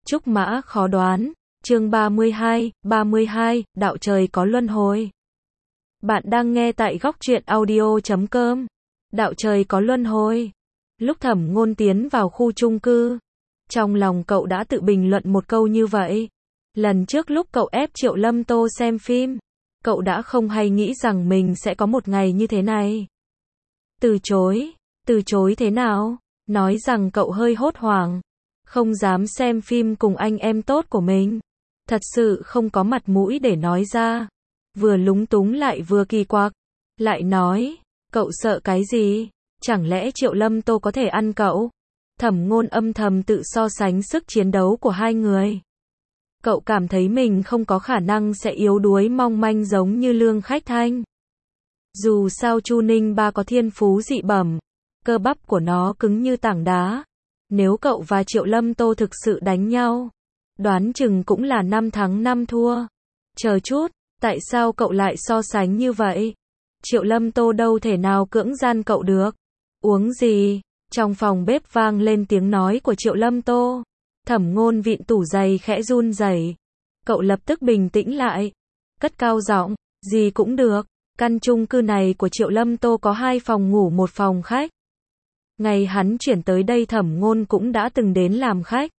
Trúc mã khó đoán, chương 32, đạo trời có luân hồi. Bạn đang nghe tại góc truyện audio.com. Đạo trời có luân hồi. Lúc Thẩm Ngôn tiến vào khu chung cư, trong lòng cậu đã tự bình luận một câu như vậy. Lần trước lúc cậu ép Triệu Lâm Tô xem phim, cậu đã không hay nghĩ rằng mình sẽ có một ngày như thế này. Từ chối thế nào? Nói rằng cậu hơi hốt hoảng, không dám xem phim cùng anh em tốt của mình. Thật sự không có mặt mũi để nói ra. Vừa lúng túng lại vừa kỳ quặc. Lại nói, cậu sợ cái gì? Chẳng lẽ Triệu Lâm Tô có thể ăn cậu? Thẩm Ngôn âm thầm tự so sánh sức chiến đấu của hai người. Cậu cảm thấy mình không có khả năng sẽ yếu đuối mong manh giống như Lương Khách Thanh. Dù sao Chu Ninh Ba có thiên phú dị bẩm, cơ bắp của nó cứng như tảng đá. Nếu cậu và Triệu Lâm Tô thực sự đánh nhau, đoán chừng cũng là 5 thắng 5 thua. Chờ chút, tại sao cậu lại so sánh như vậy? Triệu Lâm Tô đâu thể nào cưỡng gian cậu được. Uống gì? Trong phòng bếp vang lên tiếng nói của Triệu Lâm Tô. Thẩm Ngôn vịn tủ giày khẽ run rẩy. Cậu lập tức bình tĩnh lại, cất cao giọng, gì cũng được. Căn chung cư này của Triệu Lâm Tô có 2 phòng ngủ 1 phòng khách. Ngày hắn chuyển tới đây Thẩm Ngôn cũng đã từng đến làm khách.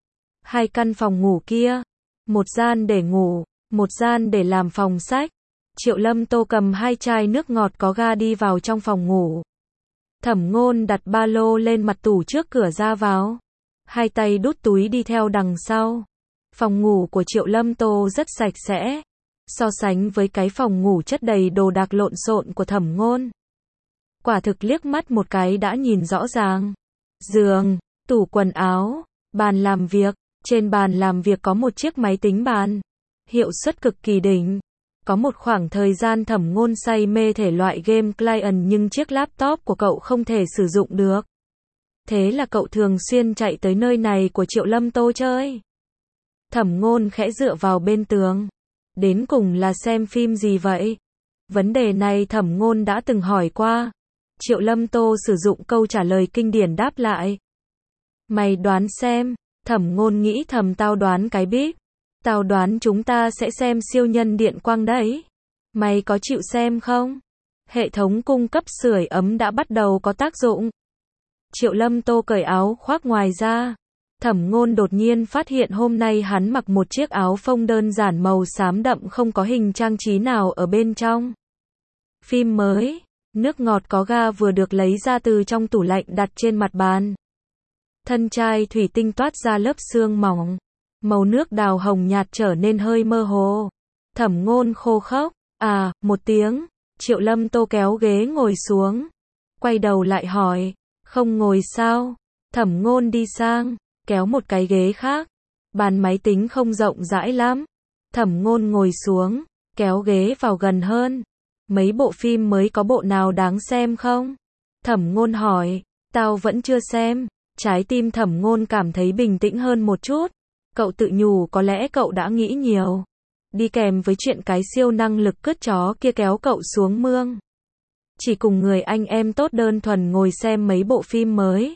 2 căn phòng ngủ kia, một gian để ngủ, một gian để làm phòng sách. Triệu Lâm Tô cầm 2 chai nước ngọt có ga đi vào trong phòng ngủ. Thẩm Ngôn đặt ba lô lên mặt tủ trước cửa ra vào, 2 tay đút túi đi theo đằng sau. Phòng ngủ của Triệu Lâm Tô rất sạch sẽ, so sánh với cái phòng ngủ chất đầy đồ đạc lộn xộn của Thẩm Ngôn, quả thực liếc mắt một cái đã nhìn rõ ràng. Giường, tủ quần áo, bàn làm việc. Trên bàn làm việc có một chiếc máy tính bàn, hiệu suất cực kỳ đỉnh. Có một khoảng thời gian Thẩm Ngôn say mê thể loại game client nhưng chiếc laptop của cậu không thể sử dụng được. Thế là cậu thường xuyên chạy tới nơi này của Triệu Lâm Tô chơi. Thẩm Ngôn khẽ dựa vào bên tường. Đến cùng là xem phim gì vậy? Vấn đề này Thẩm Ngôn đã từng hỏi qua. Triệu Lâm Tô sử dụng câu trả lời kinh điển đáp lại. Mày đoán xem. Thẩm Ngôn nghĩ thầm, tao đoán cái biết. Tao đoán chúng ta sẽ xem siêu nhân điện quang đấy. Mày có chịu xem không? Hệ thống cung cấp sưởi ấm đã bắt đầu có tác dụng. Triệu Lâm Tô cởi áo khoác ngoài ra. Thẩm Ngôn đột nhiên phát hiện hôm nay hắn mặc một chiếc áo phông đơn giản màu xám đậm không có hình trang trí nào ở bên trong. Phim mới, nước ngọt có ga vừa được lấy ra từ trong tủ lạnh đặt trên mặt bàn. Thân chai thủy tinh toát ra lớp sương mỏng. Màu nước đào hồng nhạt trở nên hơi mơ hồ. Thẩm Ngôn khô khốc. Một tiếng. Triệu Lâm Tô kéo ghế ngồi xuống. Quay đầu lại hỏi. Không ngồi sao? Thẩm Ngôn đi sang, kéo một cái ghế khác. Bàn máy tính không rộng rãi lắm. Thẩm Ngôn ngồi xuống, kéo ghế vào gần hơn. Mấy bộ phim mới có bộ nào đáng xem không? Thẩm Ngôn hỏi. Tao vẫn chưa xem. Trái tim Thẩm Ngôn cảm thấy bình tĩnh hơn một chút. Cậu tự nhủ có lẽ cậu đã nghĩ nhiều. Đi kèm với chuyện cái siêu năng lực cướp chó kia kéo cậu xuống mương. Chỉ cùng người anh em tốt đơn thuần ngồi xem mấy bộ phim mới.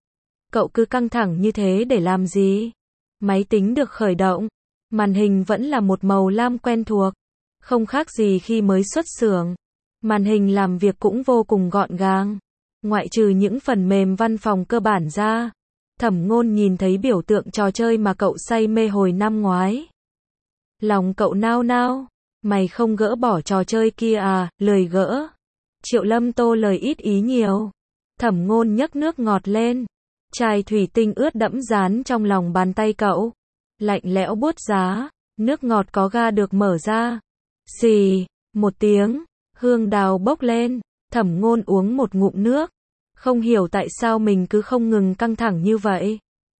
Cậu cứ căng thẳng như thế để làm gì? Máy tính được khởi động. Màn hình vẫn là một màu lam quen thuộc. Không khác gì khi mới xuất xưởng. Màn hình làm việc cũng vô cùng gọn gàng. Ngoại trừ những phần mềm văn phòng cơ bản ra. Thẩm Ngôn nhìn thấy biểu tượng trò chơi mà cậu say mê hồi năm ngoái. Lòng cậu nao nao. Mày không gỡ bỏ trò chơi kia à? Lười gỡ. Triệu Lâm Tô lời ít ý nhiều. Thẩm Ngôn nhấc nước ngọt lên. Chai thủy tinh ướt đẫm dán trong lòng bàn tay cậu. Lạnh lẽo buốt giá. Nước ngọt có ga được mở ra. Xì, một tiếng. Hương đào bốc lên. Thẩm Ngôn uống một ngụm nước. Không hiểu tại sao mình cứ không ngừng căng thẳng như vậy.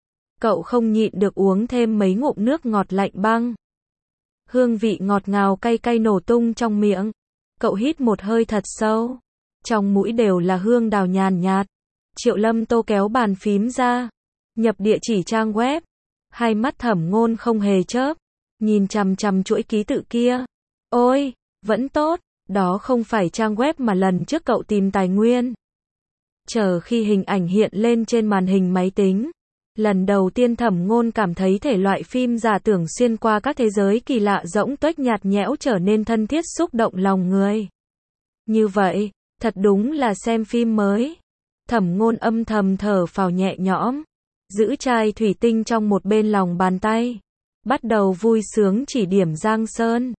Cậu không nhịn được uống thêm mấy ngụm nước ngọt lạnh băng. Hương vị ngọt ngào cay cay nổ tung trong miệng. Cậu hít một hơi thật sâu. Trong mũi đều là hương đào nhàn nhạt. Triệu Lâm Tô kéo bàn phím ra. Nhập địa chỉ trang web. Hai mắt Thẩm Ngôn không hề chớp. Nhìn chằm chằm chuỗi ký tự kia. Ôi, vẫn tốt. Đó không phải trang web mà lần trước cậu tìm tài nguyên. Chờ khi hình ảnh hiện lên trên màn hình máy tính, Lần đầu tiên Thẩm Ngôn cảm thấy thể loại phim giả tưởng xuyên qua các thế giới kỳ lạ rỗng tuếch nhạt nhẽo trở nên thân thiết xúc động lòng người. Như vậy, thật đúng là xem phim mới. Thẩm Ngôn âm thầm thở phào nhẹ nhõm, giữ chai thủy tinh trong một bên lòng bàn tay, bắt đầu vui sướng chỉ điểm Giang Sơn.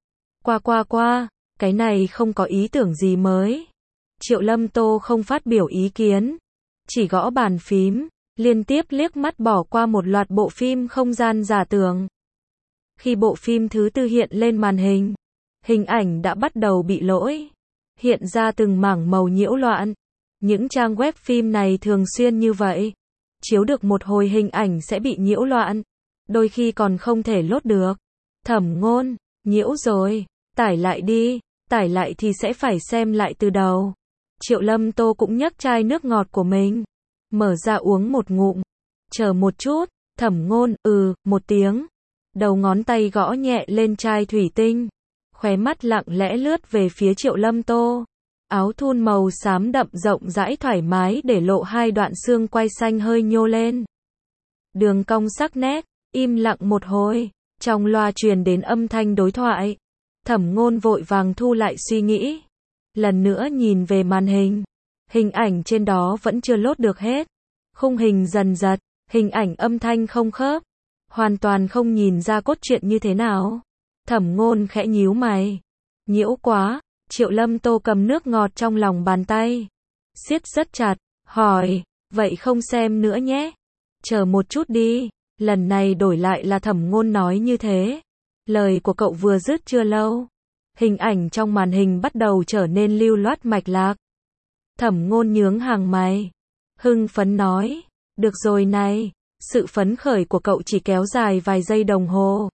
Qua, cái này không có ý tưởng gì mới. Triệu Lâm Tô không phát biểu ý kiến, chỉ gõ bàn phím, liên tiếp liếc mắt bỏ qua một loạt bộ phim không gian giả tưởng. Khi bộ phim thứ tư hiện lên màn hình, hình ảnh đã bắt đầu bị lỗi, hiện ra từng mảng màu nhiễu loạn. Những trang web phim này thường xuyên như vậy, chiếu được một hồi hình ảnh sẽ bị nhiễu loạn, đôi khi còn không thể lốt được. Thẩm Ngôn, nhiễu rồi, tải lại đi, tải lại thì sẽ phải xem lại từ đầu. Triệu Lâm Tô cũng nhấc chai nước ngọt của mình, mở ra uống một ngụm. Chờ một chút, Thẩm Ngôn, một tiếng. Đầu ngón tay gõ nhẹ lên chai thủy tinh, khóe mắt lặng lẽ lướt về phía Triệu Lâm Tô. Áo thun màu xám đậm rộng rãi thoải mái để lộ hai đoạn xương quai xanh hơi nhô lên. Đường cong sắc nét, im lặng một hồi, trong loa truyền đến âm thanh đối thoại. Thẩm Ngôn vội vàng thu lại suy nghĩ. Lần nữa nhìn về màn hình. Hình ảnh trên đó vẫn chưa lốt được hết. Khung hình dần giật, hình ảnh âm thanh không khớp. Hoàn toàn không nhìn ra cốt truyện như thế nào. Thẩm Ngôn khẽ nhíu mày. Nhiễu quá. Triệu Lâm Tô cầm nước ngọt trong lòng bàn tay, siết rất chặt, hỏi, vậy không xem nữa nhé. Chờ một chút đi, lần này đổi lại là Thẩm Ngôn nói như thế. Lời của cậu vừa dứt chưa lâu, hình ảnh trong màn hình bắt đầu trở nên lưu loát mạch lạc. Thẩm Ngôn nhướng hàng mày, hưng phấn nói, được rồi này, sự phấn khởi của cậu chỉ kéo dài vài giây đồng hồ.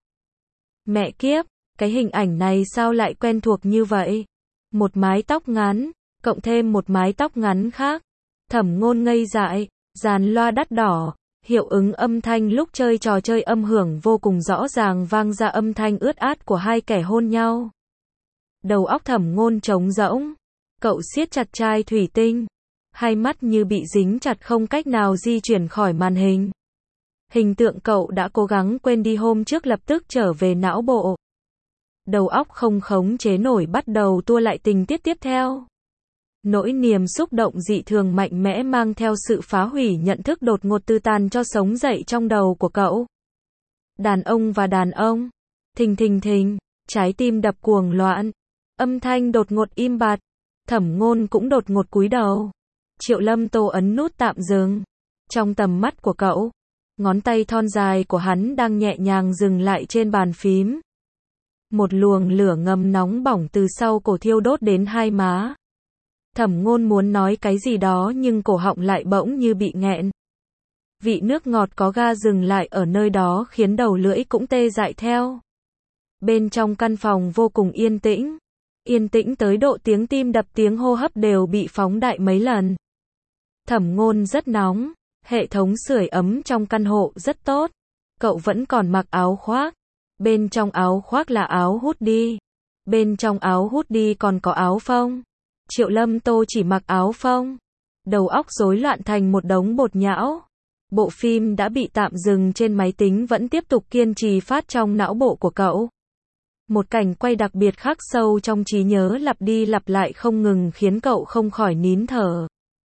Mẹ kiếp, cái hình ảnh này sao lại quen thuộc như vậy? Một mái tóc ngắn, cộng thêm một mái tóc ngắn khác. Thẩm Ngôn ngây dại, dàn loa đắt đỏ, hiệu ứng âm thanh lúc chơi trò chơi âm hưởng vô cùng rõ ràng vang ra âm thanh ướt át của hai kẻ hôn nhau. Đầu óc Thẩm Ngôn trống rỗng, cậu siết chặt chai thủy tinh, hai mắt như bị dính chặt không cách nào di chuyển khỏi màn hình. Hình tượng cậu đã cố gắng quên đi hôm trước lập tức trở về não bộ. Đầu óc không khống chế nổi bắt đầu tua lại tình tiết tiếp theo. Nỗi niềm xúc động dị thường mạnh mẽ mang theo sự phá hủy nhận thức đột ngột từ tàn cho sống dậy trong đầu của cậu. Đàn ông và đàn ông. Thình thình thình, trái tim đập cuồng loạn. Âm thanh đột ngột im bặt. Thẩm Ngôn cũng đột ngột cúi đầu. Triệu Lâm Tô ấn nút tạm dừng. Trong tầm mắt của cậu, ngón tay thon dài của hắn đang nhẹ nhàng dừng lại trên bàn phím. Một luồng lửa ngầm nóng bỏng từ sau cổ thiêu đốt đến hai má. Thẩm Ngôn muốn nói cái gì đó nhưng cổ họng lại bỗng như bị nghẹn. Vị nước ngọt có ga dừng lại ở nơi đó khiến đầu lưỡi cũng tê dại theo. Bên trong căn phòng vô cùng yên tĩnh. Yên tĩnh tới độ tiếng tim đập tiếng hô hấp đều bị phóng đại mấy lần. Thẩm Ngôn rất nóng. Hệ thống sưởi ấm trong căn hộ rất tốt. Cậu vẫn còn mặc áo khoác. Bên trong áo khoác là áo hoodie. Bên trong áo hoodie còn có áo phông. Triệu Lâm Tô chỉ mặc áo phông. Đầu óc rối loạn thành một đống bột nhão. Bộ phim đã bị tạm dừng trên máy tính vẫn tiếp tục kiên trì phát trong não bộ của cậu. Một cảnh quay đặc biệt khắc sâu trong trí nhớ lặp đi lặp lại không ngừng khiến cậu không khỏi nín thở.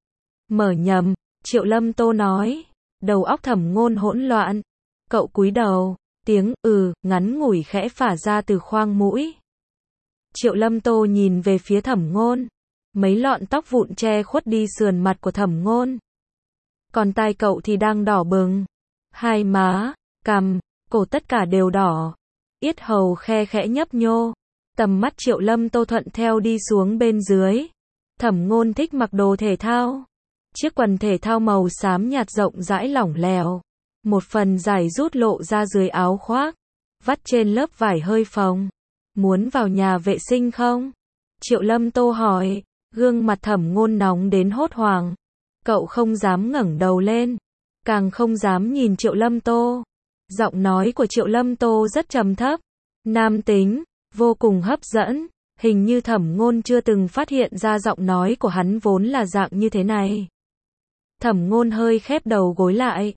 Mở nhầm, Triệu Lâm Tô nói. Đầu óc Thẩm Ngôn hỗn loạn. Cậu cúi đầu. Tiếng ngắn ngủi khẽ phả ra từ khoang mũi. Triệu Lâm Tô nhìn về phía Thẩm Ngôn. Mấy lọn tóc vụn che khuất đi sườn mặt của Thẩm Ngôn. Còn tai cậu thì đang đỏ bừng. Hai má, cằm, cổ tất cả đều đỏ. Yết hầu khe khẽ nhấp nhô. Tầm mắt Triệu Lâm Tô thuận theo đi xuống bên dưới. Thẩm Ngôn thích mặc đồ thể thao. Chiếc quần thể thao màu xám nhạt rộng rãi lỏng lẻo. Một phần dài rút lộ ra dưới áo khoác. Vắt trên lớp vải hơi phồng. Muốn vào nhà vệ sinh không? Triệu Lâm Tô hỏi. Gương mặt Thẩm Ngôn nóng đến hốt hoảng. Cậu không dám ngẩng đầu lên. Càng không dám nhìn Triệu Lâm Tô. Giọng nói của Triệu Lâm Tô rất trầm thấp. Nam tính. Vô cùng hấp dẫn. Hình như Thẩm Ngôn chưa từng phát hiện ra giọng nói của hắn vốn là dạng như thế này. Thẩm Ngôn hơi khép đầu gối lại.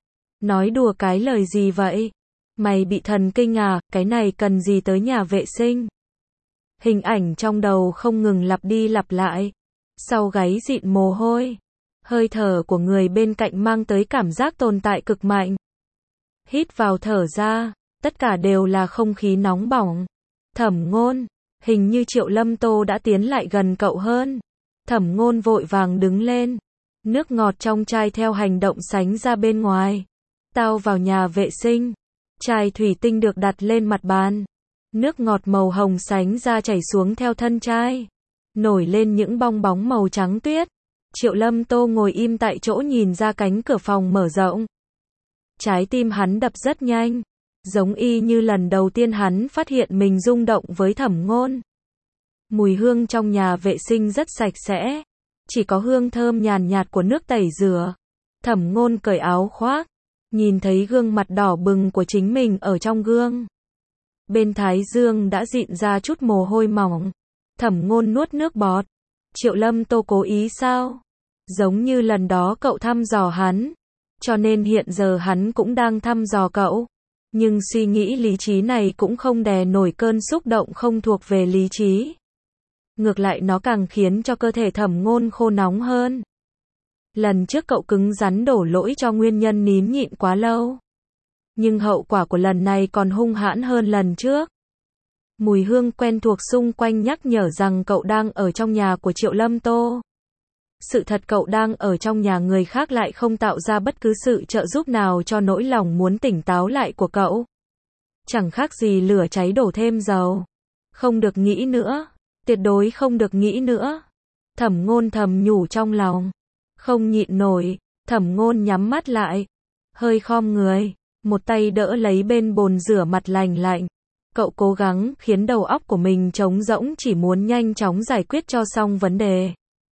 Nói đùa cái lời gì vậy? Mày bị thần kinh à, cái này cần gì tới nhà vệ sinh? Hình ảnh trong đầu không ngừng lặp đi lặp lại. Sau gáy dịn mồ hôi. Hơi thở của người bên cạnh mang tới cảm giác tồn tại cực mạnh. Hít vào thở ra, tất cả đều là không khí nóng bỏng. Thẩm Ngôn, hình như Triệu Lâm Tô đã tiến lại gần cậu hơn. Thẩm Ngôn vội vàng đứng lên. Nước ngọt trong chai theo hành động sánh ra bên ngoài. Tao vào nhà vệ sinh. Chai thủy tinh được đặt lên mặt bàn. Nước ngọt màu hồng sánh ra chảy xuống theo thân chai. Nổi lên những bong bóng màu trắng tuyết. Triệu Lâm Tô ngồi im tại chỗ nhìn ra cánh cửa phòng mở rộng. Trái tim hắn đập rất nhanh. Giống y như lần đầu tiên hắn phát hiện mình rung động với Thẩm Ngôn. Mùi hương trong nhà vệ sinh rất sạch sẽ. Chỉ có hương thơm nhàn nhạt của nước tẩy rửa. Thẩm Ngôn cởi áo khoác. Nhìn thấy gương mặt đỏ bừng của chính mình ở trong gương. Bên thái dương đã dịn ra chút mồ hôi mỏng. Thẩm Ngôn nuốt nước bọt. Triệu Lâm Tô cố ý sao? Giống như lần đó cậu thăm dò hắn. Cho nên hiện giờ hắn cũng đang thăm dò cậu. Nhưng suy nghĩ lý trí này cũng không đè nổi cơn xúc động không thuộc về lý trí. Ngược lại nó càng khiến cho cơ thể Thẩm Ngôn khô nóng hơn. Lần trước cậu cứng rắn đổ lỗi cho nguyên nhân nín nhịn quá lâu. Nhưng hậu quả của lần này còn hung hãn hơn lần trước. Mùi hương quen thuộc xung quanh nhắc nhở rằng cậu đang ở trong nhà của Triệu Lâm Tô. Sự thật cậu đang ở trong nhà người khác lại không tạo ra bất cứ sự trợ giúp nào cho nỗi lòng muốn tỉnh táo lại của cậu. Chẳng khác gì lửa cháy đổ thêm dầu. Không được nghĩ nữa. Tuyệt đối không được nghĩ nữa. Thẩm Ngôn thầm nhủ trong lòng. Không nhịn nổi. Thẩm Ngôn nhắm mắt lại. Hơi khom người. Một tay đỡ lấy bên bồn rửa mặt lành lạnh. Cậu cố gắng khiến đầu óc của mình trống rỗng chỉ muốn nhanh chóng giải quyết cho xong vấn đề.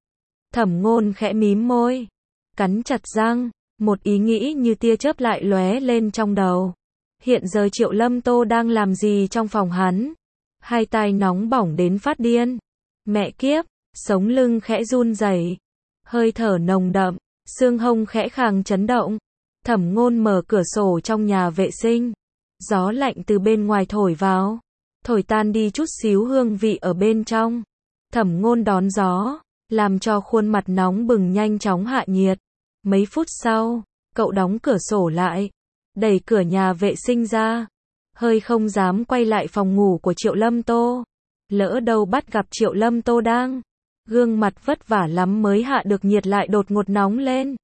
Thẩm Ngôn khẽ mím môi. Cắn chặt răng. Một ý nghĩ như tia chớp lại lóe lên trong đầu. Hiện giờ Triệu Lâm Tô đang làm gì trong phòng hắn? Hai tai nóng bỏng đến phát điên. Mẹ kiếp, sống lưng khẽ run rẩy. Hơi thở nồng đậm, xương hông khẽ khàng chấn động. Thẩm Ngôn mở cửa sổ trong nhà vệ sinh. Gió lạnh từ bên ngoài thổi vào, thổi tan đi chút xíu hương vị ở bên trong. Thẩm Ngôn đón gió, làm cho khuôn mặt nóng bừng nhanh chóng hạ nhiệt. Mấy phút sau, cậu đóng cửa sổ lại, đẩy cửa nhà vệ sinh ra. Hơi không dám quay lại phòng ngủ của Triệu Lâm Tô. Lỡ đâu bắt gặp Triệu Lâm Tô đang gương mặt vất vả lắm mới hạ được nhiệt lại đột ngột nóng lên.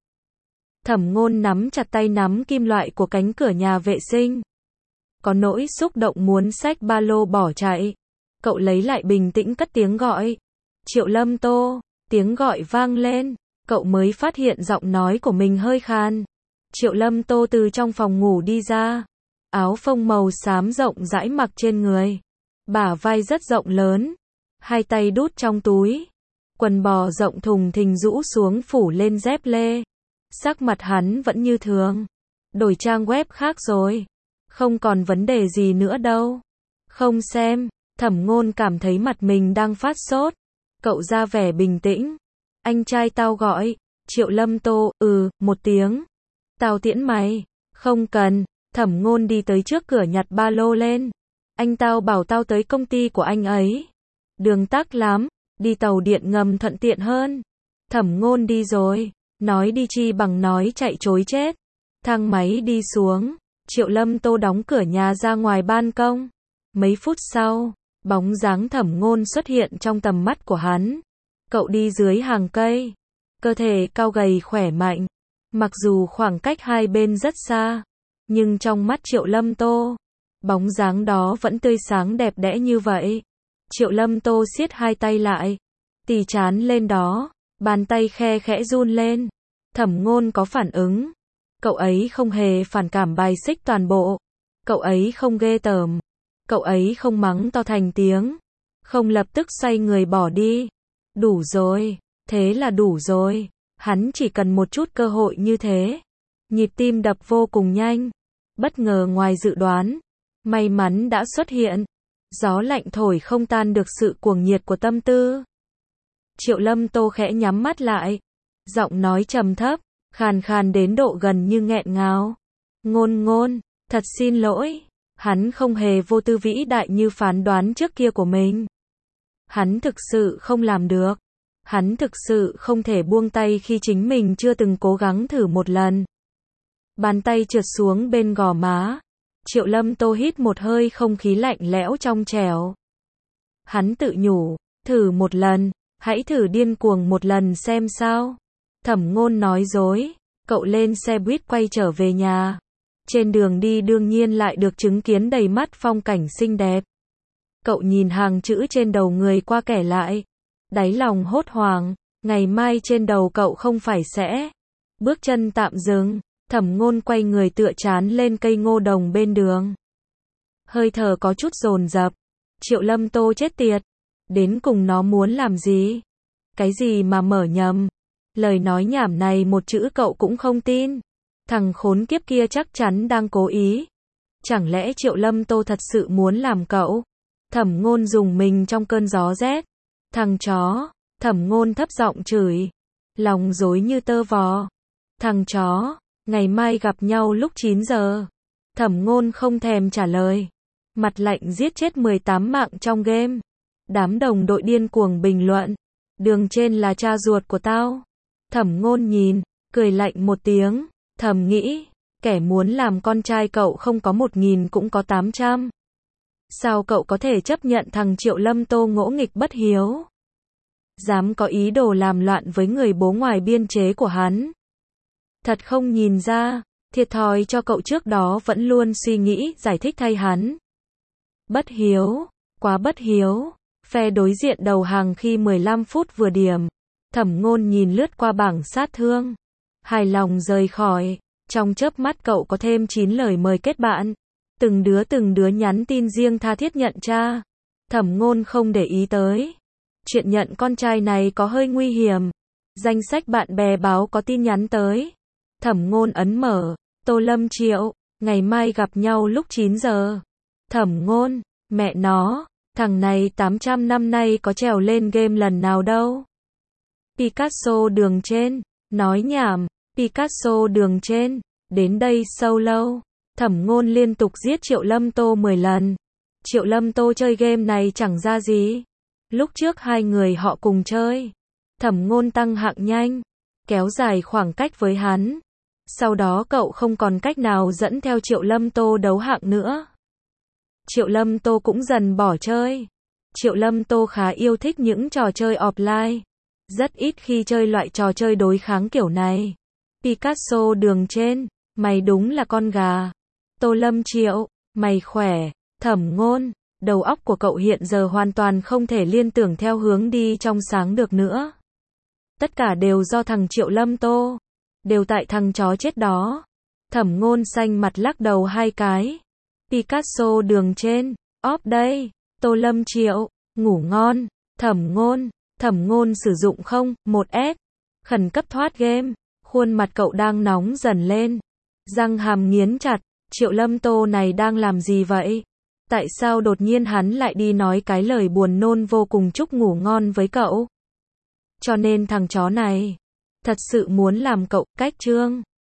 Thẩm Ngôn nắm chặt tay nắm kim loại của cánh cửa nhà vệ sinh. Có nỗi xúc động muốn xách ba lô bỏ chạy. Cậu lấy lại bình tĩnh cất tiếng gọi. Triệu Lâm Tô, tiếng gọi vang lên. Cậu mới phát hiện giọng nói của mình hơi khan. Triệu Lâm Tô từ trong phòng ngủ đi ra. Áo phông màu xám rộng rãi mặc trên người. Bả vai rất rộng lớn. Hai tay đút trong túi. Quần bò rộng thùng thình rũ xuống phủ lên dép lê. Sắc mặt hắn vẫn như thường. Đổi trang web khác rồi. Không còn vấn đề gì nữa đâu. Không xem. Thẩm Ngôn cảm thấy mặt mình đang phát sốt. Cậu ra vẻ bình tĩnh. Anh trai tao gọi. Triệu Lâm Tô, một tiếng. Tao tiễn mày. Không cần. Thẩm Ngôn đi tới trước cửa nhặt ba lô lên. Anh tao bảo tao tới công ty của anh ấy. Đường tắc lắm. Đi tàu điện ngầm thuận tiện hơn. Thẩm Ngôn đi rồi. Nói đi chi bằng nói chạy chối chết. Thang máy đi xuống. Triệu Lâm Tô đóng cửa nhà ra ngoài ban công. Mấy phút sau, bóng dáng Thẩm Ngôn xuất hiện trong tầm mắt của hắn. Cậu đi dưới hàng cây. Cơ thể cao gầy khỏe mạnh. Mặc dù khoảng cách hai bên rất xa, nhưng trong mắt Triệu Lâm Tô, bóng dáng đó vẫn tươi sáng đẹp đẽ như vậy. Triệu Lâm Tô siết hai tay lại, tì trán lên đó, bàn tay khe khẽ run lên. Thẩm Ngôn có phản ứng. Cậu ấy không hề phản cảm bài xích toàn bộ. Cậu ấy không ghê tởm. Cậu ấy không mắng to thành tiếng. Không lập tức xoay người bỏ đi. Đủ rồi. Thế là đủ rồi. Hắn chỉ cần một chút cơ hội như thế. Nhịp tim đập vô cùng nhanh. Bất ngờ ngoài dự đoán. May mắn đã xuất hiện. Gió lạnh thổi không tan được sự cuồng nhiệt của tâm tư. Triệu Lâm Tô khẽ nhắm mắt lại. Giọng nói trầm thấp, khàn khàn đến độ gần như nghẹn ngào. Ngôn ngôn, thật xin lỗi. Hắn không hề vô tư vĩ đại như phán đoán trước kia của mình. Hắn thực sự không làm được. Hắn thực sự không thể buông tay khi chính mình chưa từng cố gắng thử một lần. Bàn tay trượt xuống bên gò má. Triệu Lâm Tô hít một hơi không khí lạnh lẽo trong trẻo. Hắn tự nhủ, thử một lần, hãy thử điên cuồng một lần xem sao. Thẩm Ngôn nói dối, cậu lên xe buýt quay trở về nhà. Trên đường đi đương nhiên lại được chứng kiến đầy mắt phong cảnh xinh đẹp. Cậu nhìn hàng chữ trên đầu người qua kẻ lại. Đáy lòng hốt hoảng, ngày mai trên đầu cậu không phải sẽ. Bước chân tạm dừng, Thẩm Ngôn quay người tựa trán lên cây ngô đồng bên đường. Hơi thở có chút dồn dập. Triệu Lâm Tô chết tiệt. Đến cùng nó muốn làm gì? Cái gì mà mở nhầm? Lời nói nhảm này một chữ cậu cũng không tin. Thằng khốn kiếp kia chắc chắn đang cố ý. Chẳng lẽ Triệu Lâm Tô thật sự muốn làm cậu? Thẩm Ngôn dùng mình trong cơn gió rét. Thằng chó, Thẩm Ngôn thấp giọng chửi. Lòng rối như tơ vò. Thằng chó, ngày mai gặp nhau lúc 9 giờ. Thẩm Ngôn không thèm trả lời. Mặt lạnh giết chết 18 mạng trong game. Đám đồng đội điên cuồng bình luận. Đường trên là cha ruột của tao. Thẩm Ngôn nhìn, cười lạnh một tiếng. Thầm nghĩ, kẻ muốn làm con trai cậu không có 1000 cũng có 800. Sao cậu có thể chấp nhận thằng Triệu Lâm Tô ngỗ nghịch bất hiếu? Dám có ý đồ làm loạn với người bố ngoài biên chế của hắn. Thật không nhìn ra, thiệt thòi cho cậu trước đó vẫn luôn suy nghĩ giải thích thay hắn. Bất hiếu, quá bất hiếu. Phe đối diện đầu hàng khi 15 phút vừa điểm. Thẩm Ngôn nhìn lướt qua bảng sát thương. Hài lòng rời khỏi. Trong chớp mắt cậu có thêm 9 lời mời kết bạn. Từng đứa nhắn tin riêng tha thiết nhận cha. Thẩm Ngôn không để ý tới. Chuyện nhận con trai này có hơi nguy hiểm. Danh sách bạn bè báo có tin nhắn tới. Thẩm Ngôn ấn mở. Tô Lâm Triệu, ngày mai gặp nhau lúc 9 giờ. Thẩm Ngôn, mẹ nó, thằng này 800 năm nay có trèo lên game lần nào đâu. Picasso đường trên, nói nhảm, Picasso đường trên, đến đây solo. Thẩm Ngôn liên tục giết Triệu Lâm Tô 10 lần. Triệu Lâm Tô chơi game này chẳng ra gì. Lúc trước hai người họ cùng chơi. Thẩm Ngôn tăng hạng nhanh, kéo dài khoảng cách với hắn. Sau đó cậu không còn cách nào dẫn theo Triệu Lâm Tô đấu hạng nữa. Triệu Lâm Tô cũng dần bỏ chơi. Triệu Lâm Tô khá yêu thích những trò chơi offline. Rất ít khi chơi loại trò chơi đối kháng kiểu này. Picasso đường trên, mày đúng là con gà. Tô Lâm Triệu, mày khỏe. Thẩm Ngôn, đầu óc của cậu hiện giờ hoàn toàn không thể liên tưởng theo hướng đi trong sáng được nữa. Tất cả đều do thằng Triệu Lâm Tô. Đều tại thằng chó chết đó. Thẩm Ngôn xanh mặt lắc đầu hai cái. Picasso đường trên, óp đây. Tô Lâm Triệu, ngủ ngon. Thẩm Ngôn sử dụng 1S. Khẩn cấp thoát game. Khuôn mặt cậu đang nóng dần lên. Răng hàm nghiến chặt. Triệu Lâm Tô này đang làm gì vậy? Tại sao đột nhiên hắn lại đi nói cái lời buồn nôn vô cùng chúc ngủ ngon với cậu? Cho nên thằng chó này thật sự muốn làm cậu cách trương.